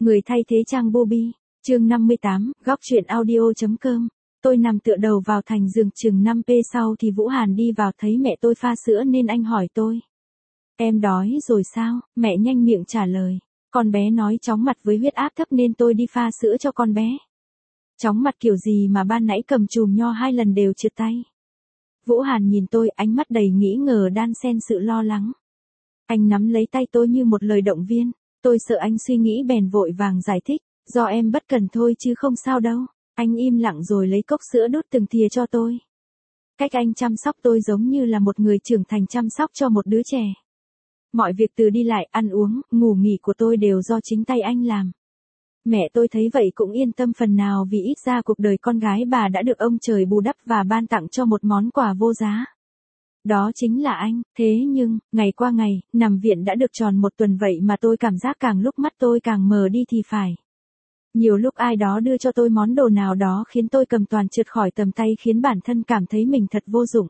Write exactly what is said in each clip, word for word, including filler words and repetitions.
Người thay thế Trang Bobby, chương năm mươi tám, góc truyện audio.com. Tôi nằm tựa đầu vào thành giường chừng năm phút sau thì Vũ Hàn đi vào thấy mẹ tôi pha sữa nên anh hỏi tôi. Em đói rồi sao? Mẹ nhanh miệng trả lời. Con bé nói chóng mặt với huyết áp thấp nên tôi đi pha sữa cho con bé. Chóng mặt kiểu gì mà ban nãy cầm chùm nho hai lần đều trượt tay. Vũ Hàn nhìn tôi, ánh mắt đầy nghĩ ngờ đan xen sự lo lắng. Anh nắm lấy tay tôi như một lời động viên. Tôi sợ anh suy nghĩ bèn vội vàng giải thích. Do em bất cần thôi chứ không sao đâu. Anh im lặng rồi lấy cốc sữa đút từng thìa cho tôi. Cách anh chăm sóc tôi giống như là một người trưởng thành chăm sóc cho một đứa trẻ. Mọi việc từ đi lại, ăn uống, ngủ nghỉ của tôi đều do chính tay anh làm. Mẹ tôi thấy vậy cũng yên tâm phần nào vì ít ra cuộc đời con gái bà đã được ông trời bù đắp và ban tặng cho một món quà vô giá. Đó chính là anh, thế nhưng, ngày qua ngày, nằm viện đã được tròn một tuần vậy mà tôi cảm giác càng lúc mắt tôi càng mờ đi thì phải. Nhiều lúc ai đó đưa cho tôi món đồ nào đó khiến tôi cầm toàn trượt khỏi tầm tay khiến bản thân cảm thấy mình thật vô dụng.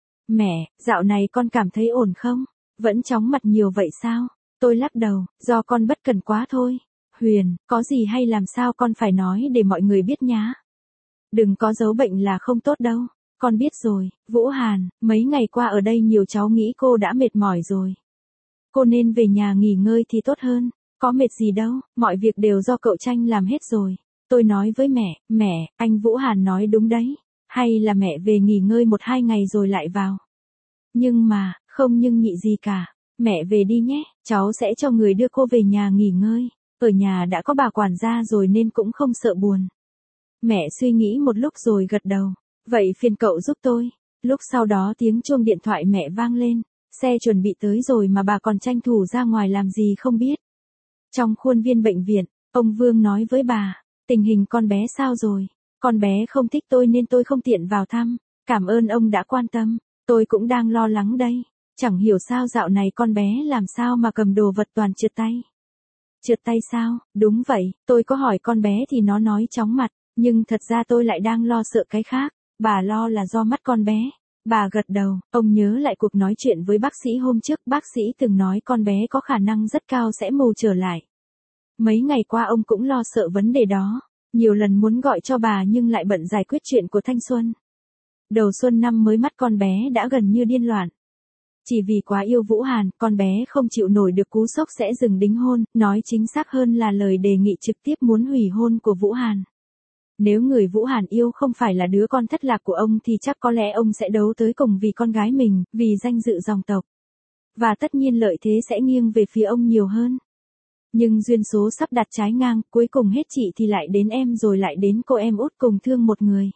Mẹ, dạo này con cảm thấy ổn không? Vẫn chóng mặt nhiều vậy sao? Tôi lắc đầu, do con bất cần quá thôi. Huyền, có gì hay làm sao con phải nói để mọi người biết nhá. Đừng có giấu bệnh là không tốt đâu. Con biết rồi, Vũ Hàn, mấy ngày qua ở đây nhiều cháu nghĩ cô đã mệt mỏi rồi. Cô nên về nhà nghỉ ngơi thì tốt hơn. Có mệt gì đâu, mọi việc đều do cậu Tranh làm hết rồi. Tôi nói với mẹ, mẹ, anh Vũ Hàn nói đúng đấy. Hay là mẹ về nghỉ ngơi một hai ngày rồi lại vào. Nhưng mà, không nhưng nhị gì cả. Mẹ về đi nhé, cháu sẽ cho người đưa cô về nhà nghỉ ngơi. Ở nhà đã có bà quản gia rồi nên cũng không sợ buồn. Mẹ suy nghĩ một lúc rồi gật đầu. Vậy phiền cậu giúp tôi. Lúc sau đó tiếng chuông điện thoại mẹ vang lên. Xe chuẩn bị tới rồi mà bà còn tranh thủ ra ngoài làm gì không biết. Trong khuôn viên bệnh viện, ông Vương nói với bà, tình hình con bé sao rồi? Con bé không thích tôi nên tôi không tiện vào thăm. Cảm ơn ông đã quan tâm. Tôi cũng đang lo lắng đây. Chẳng hiểu sao dạo này con bé làm sao mà cầm đồ vật toàn trượt tay. Trượt tay sao? Đúng vậy, tôi có hỏi con bé thì nó nói chóng mặt, nhưng thật ra tôi lại đang lo sợ cái khác. Bà lo là do mắt con bé. Bà gật đầu, ông nhớ lại cuộc nói chuyện với bác sĩ hôm trước, bác sĩ từng nói con bé có khả năng rất cao sẽ mù trở lại. Mấy ngày qua ông cũng lo sợ vấn đề đó, nhiều lần muốn gọi cho bà nhưng lại bận giải quyết chuyện của thanh xuân. Đầu xuân năm mới mắt con bé đã gần như điên loạn. Chỉ vì quá yêu Vũ Hàn, con bé không chịu nổi được cú sốc sẽ dừng đính hôn, nói chính xác hơn là lời đề nghị trực tiếp muốn hủy hôn của Vũ Hàn. Nếu người Vũ Hàn yêu không phải là đứa con thất lạc của ông thì chắc có lẽ ông sẽ đấu tới cùng vì con gái mình, vì danh dự dòng tộc. Và tất nhiên lợi thế sẽ nghiêng về phía ông nhiều hơn. Nhưng duyên số sắp đặt trái ngang, cuối cùng hết chị thì lại đến em rồi lại đến cô em út cùng thương một người.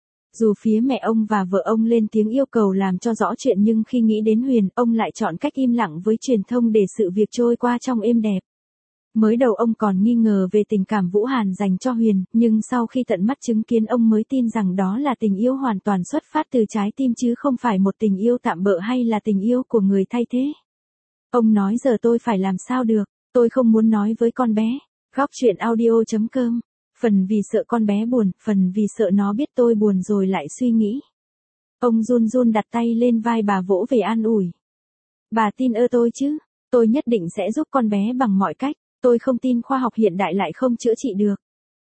Dù phía mẹ ông và vợ ông lên tiếng yêu cầu làm cho rõ chuyện nhưng khi nghĩ đến Huyền, ông lại chọn cách im lặng với truyền thông để sự việc trôi qua trong êm đẹp. Mới đầu ông còn nghi ngờ về tình cảm Vũ Hàn dành cho Huyền, nhưng sau khi tận mắt chứng kiến ông mới tin rằng đó là tình yêu hoàn toàn xuất phát từ trái tim chứ không phải một tình yêu tạm bợ hay là tình yêu của người thay thế. Ông nói giờ tôi phải làm sao được, tôi không muốn nói với con bé. Góc truyện audio.com. Phần vì sợ con bé buồn, phần vì sợ nó biết tôi buồn rồi lại suy nghĩ. Ông run run đặt tay lên vai bà vỗ về an ủi. Bà tin ơ tôi chứ, tôi nhất định sẽ giúp con bé bằng mọi cách. Tôi không tin khoa học hiện đại lại không chữa trị được.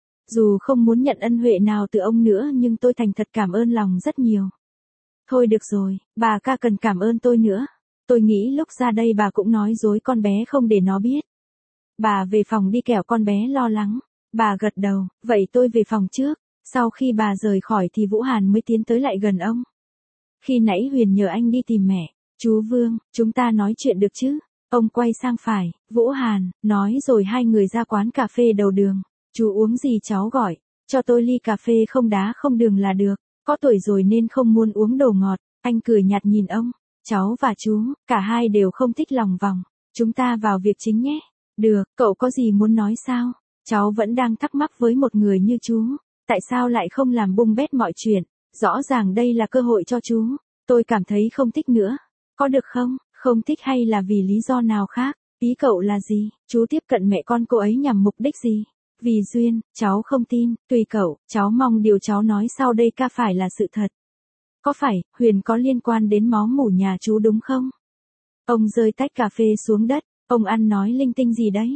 Dù không muốn nhận ân huệ nào từ ông nữa nhưng tôi thành thật cảm ơn lòng rất nhiều. Thôi được rồi, bà ca cần cảm ơn tôi nữa. Tôi nghĩ lúc ra đây bà cũng nói dối con bé không để nó biết. Bà về phòng đi kẻo con bé lo lắng. Bà gật đầu, vậy tôi về phòng trước. Sau khi bà rời khỏi thì Vũ Hàn mới tiến tới lại gần ông. Khi nãy Huyền nhờ anh đi tìm mẹ. Chú Vương, chúng ta nói chuyện được chứ? Ông quay sang phải, Vũ Hàn, nói rồi hai người ra quán cà phê đầu đường. Chú uống gì cháu gọi, cho tôi ly cà phê không đá không đường là được. Có tuổi rồi nên không muốn uống đồ ngọt. Anh cười nhạt nhìn ông. Cháu và chú, cả hai đều không thích lòng vòng. Chúng ta vào việc chính nhé. Được, cậu có gì muốn nói sao? Cháu vẫn đang thắc mắc với một người như chú. Tại sao lại không làm bung bét mọi chuyện? Rõ ràng đây là cơ hội cho chú. Tôi cảm thấy không thích nữa. Có được không? Không thích hay là vì lý do nào khác? Ý cậu là gì? Chú tiếp cận mẹ con cô ấy nhằm mục đích gì? Vì duyên, cháu không tin, tùy cậu, cháu mong điều cháu nói sau đây ca phải là sự thật. Có phải, Huyền có liên quan đến máu mủ nhà chú đúng không? Ông rơi tách cà phê xuống đất, ông ăn nói linh tinh gì đấy?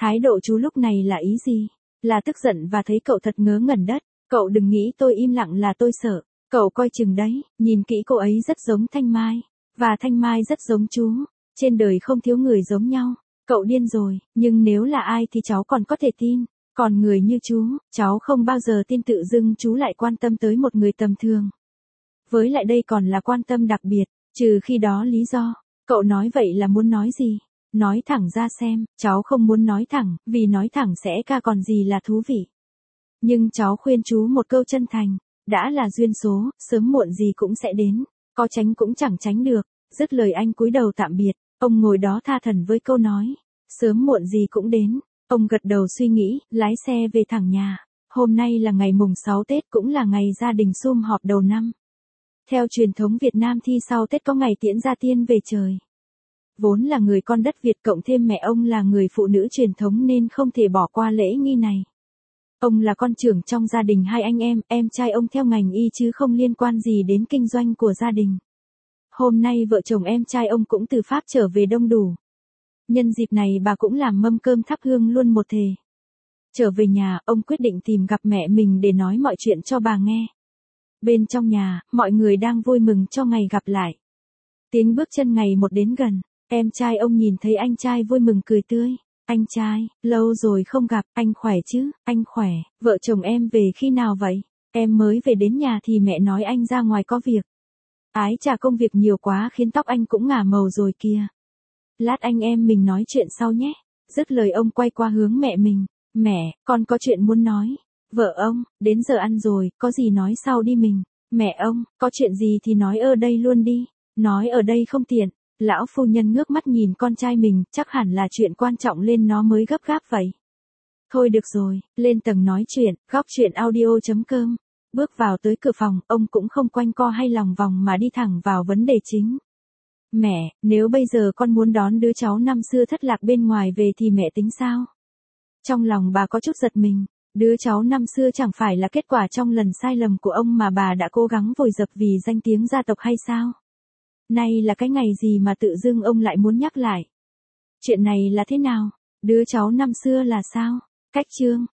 Thái độ chú lúc này là ý gì? Là tức giận và thấy cậu thật ngớ ngẩn đất. Cậu đừng nghĩ tôi im lặng là tôi sợ. Cậu coi chừng đấy, nhìn kỹ cô ấy rất giống Thanh Mai. Và Thanh Mai rất giống chú. Trên đời không thiếu người giống nhau. Cậu điên rồi, nhưng nếu là ai thì cháu còn có thể tin. Còn người như chú, cháu không bao giờ tin tự dưng chú lại quan tâm tới một người tầm thường. Với lại đây còn là quan tâm đặc biệt, trừ khi đó lý do. Cậu nói vậy là muốn nói gì? Nói thẳng ra xem, cháu không muốn nói thẳng, vì nói thẳng sẽ ca còn gì là thú vị. Nhưng cháu khuyên chú một câu chân thành, đã là duyên số, sớm muộn gì cũng sẽ đến, có tránh cũng chẳng tránh được. Dứt lời anh cúi đầu tạm biệt, ông ngồi đó tha thẩn với câu nói, sớm muộn gì cũng đến. Ông gật đầu suy nghĩ, lái xe về thẳng nhà. Hôm nay là ngày mùng sáu Tết cũng là ngày gia đình sum họp đầu năm. Theo truyền thống Việt Nam thì sau Tết có ngày tiễn gia tiên về trời. Vốn là người con đất Việt cộng thêm mẹ ông là người phụ nữ truyền thống nên không thể bỏ qua lễ nghi này. Ông là con trưởng trong gia đình hai anh em, em trai ông theo ngành y chứ không liên quan gì đến kinh doanh của gia đình. Hôm nay vợ chồng em trai ông cũng từ Pháp trở về đông đủ. Nhân dịp này bà cũng làm mâm cơm thắp hương luôn một thề. Trở về nhà, ông quyết định tìm gặp mẹ mình để nói mọi chuyện cho bà nghe. Bên trong nhà, mọi người đang vui mừng cho ngày gặp lại. Tiếng bước chân ngày một đến gần, em trai ông nhìn thấy anh trai vui mừng cười tươi. Anh trai, lâu rồi không gặp, anh khỏe chứ, anh khỏe, vợ chồng em về khi nào vậy? Em mới về đến nhà thì mẹ nói anh ra ngoài có việc. Ái chà công việc nhiều quá khiến tóc anh cũng ngả màu rồi kìa. Lát anh em mình nói chuyện sau nhé. Dứt lời ông quay qua hướng mẹ mình. Mẹ, con có chuyện muốn nói. Vợ ông, đến giờ ăn rồi, có gì nói sau đi mình. Mẹ ông, có chuyện gì thì nói ở đây luôn đi. Nói ở đây không tiện. Lão phu nhân ngước mắt nhìn con trai mình, chắc hẳn là chuyện quan trọng lên nó mới gấp gáp vậy. Thôi được rồi, lên tầng nói chuyện, góc chuyện audio chấm com. Bước vào tới cửa phòng, ông cũng không quanh co hay lòng vòng mà đi thẳng vào vấn đề chính. Mẹ, nếu bây giờ con muốn đón đứa cháu năm xưa thất lạc bên ngoài về thì mẹ tính sao? Trong lòng bà có chút giật mình, đứa cháu năm xưa chẳng phải là kết quả trong lần sai lầm của ông mà bà đã cố gắng vồi dập vì danh tiếng gia tộc hay sao? Nay là cái ngày gì mà tự dưng ông lại muốn nhắc lại? Chuyện này là thế nào? Đứa cháu năm xưa là sao? Cách chương